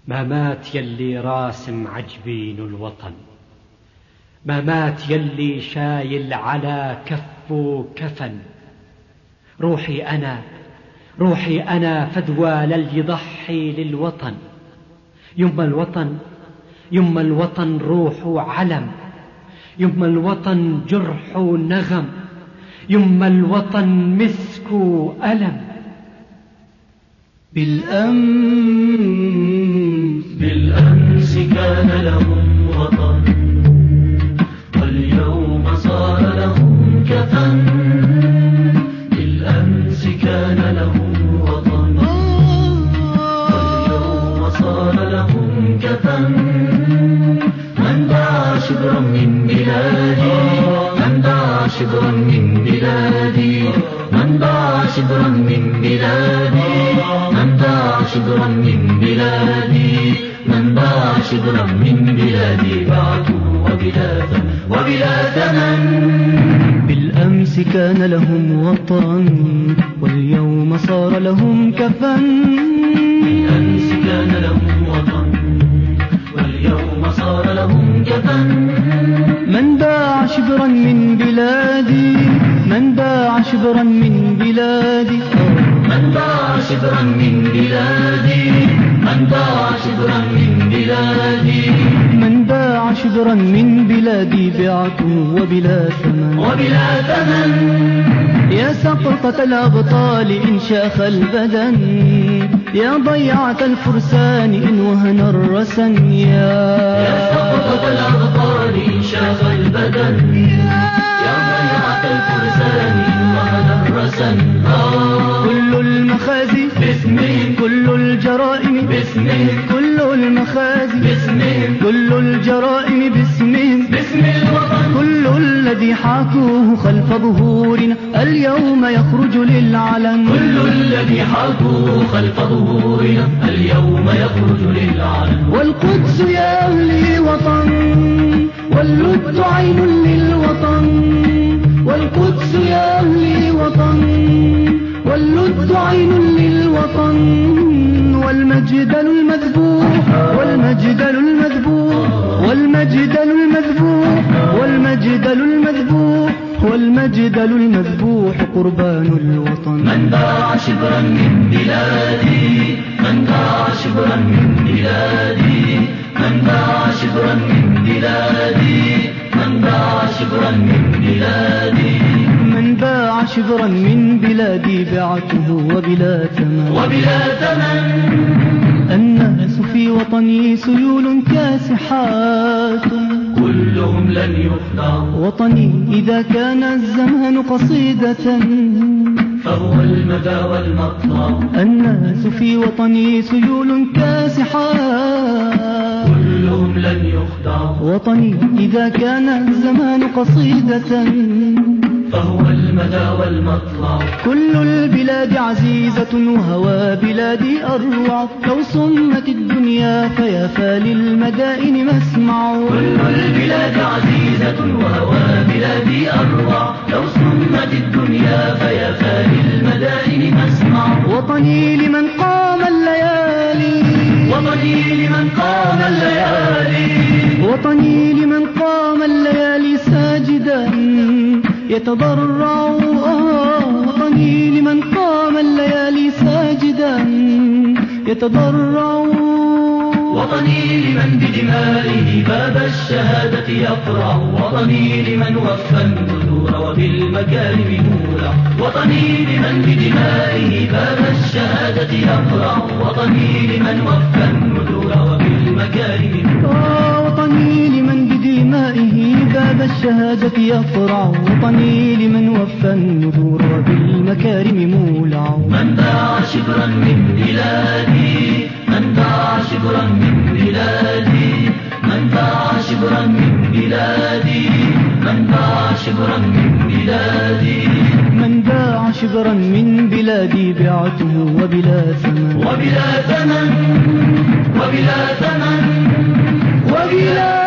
ما مات يلي راسم عجبين الوطن، ما مات يلي شايل على كفه كفن. روحي أنا فدوى للي يضحي للوطن. يما الوطن روح وعلم، يما الوطن جرح ونغم، يما الوطن مسك وألم. بالأمس كان لهم وطن، واليوم صار لهم كفن. بالأمس كان لهم وطن، واليوم صار لهم كفن. من باع شبرا من بلادي، من باع شبرا من بلادي، من باع شبرا من بلادي، من باع شبرا من بلادي، من باع شبرا من بلادي بعته وبلا ثمن. بالأمس كان لهم وطن، واليوم صار لهم كفن. بالأمس كان لهم وطن، واليوم صار لهم كفن. من باع شبرا من بلادي، من باع شبرا من بلادي، من باع شبرا من بلادي، من باع شبرا من بلادي، من باع شبرا من بلادي بعته وبلا ثمن. وبلا ثمن. يا سقطة الأبطال إن شاخ البدن، يا ضيعة الفرسان إن وهن الرسن. يا سقطة الأبطال إن شاخ البدن، يا ضيعة الفرسان إن وهن الرسن. كل المخازي باسمهم، كل الجرائم باسمهم، كل المخازي باسمهم، كل الجرائم باسمهم، باسم الوطن. كل الذي حاكوه خلف ظهورنا اليوم يخرج للعلن. كل الذي حاكوه خلف ظهورنا اليوم يخرج للعلن. والقدس يا أهلي وطن، واللد عين للوطن. والقدس يا أهلي وطن، واللد عين للوطن. والمجدل المذبوح، والمجدل المذبوح، والمجدل المذبوح، والمجدل المذبوح، والمجدل المذبوح قربان الوطن. من باع شبرا من بلادي، من باع شبرا من بلادي، من باع شبرا من بلادي، من باع شبرا من بلادي، من باع شبرا من بلادي بعته وبلا ثمن. وبلا ثمن. الناس في وطني سيول كاسحات، كلهم لن يخدعوا. وطني إذا كان الزمان قصيدة فهو المدى والمطلع. الناس في وطني سيول كاسحات، كلهم لن يخدعوا. وطني إذا كان الزمان قصيدة فهو المدى والمطلع. كل البلاد عزيزة وهوى بلادي أروع. لو صمت الدنيا فيافى للمدائن مسمع. كل البلاد عزيزة وهوى بلادي أروع. لو صمت الدنيا فيافى للمدائن مسمع. وطني لمن قام الليالي، وطني لمن قام الليالي، وطني لمن قام الليالي ساجدا يتضرع. وطني لمن قام الليالي ساجدا يتضرع. وطني لمن بدمائه باب الشهادة يقرع. وطني لمن وفى النذور وبالمكارم مولع. وطني لمن بدمائه باب الشهادة يقرع. وطني لمن وفى النذور وبالمكارم مولع. وطني لمن بدمائه باب الشهادة يقرع. وطني لمن وفى النذور وبالمكارم مولع. من باع شبرا من بلادي، من باع شبرا من بلادي، من باع شبرا من بلادي، من باع شبرا من بلادي، من باع شبرا من بلادي بعته وبلا ثمن. وبلا ثمن، وبلا ثمن، وبلا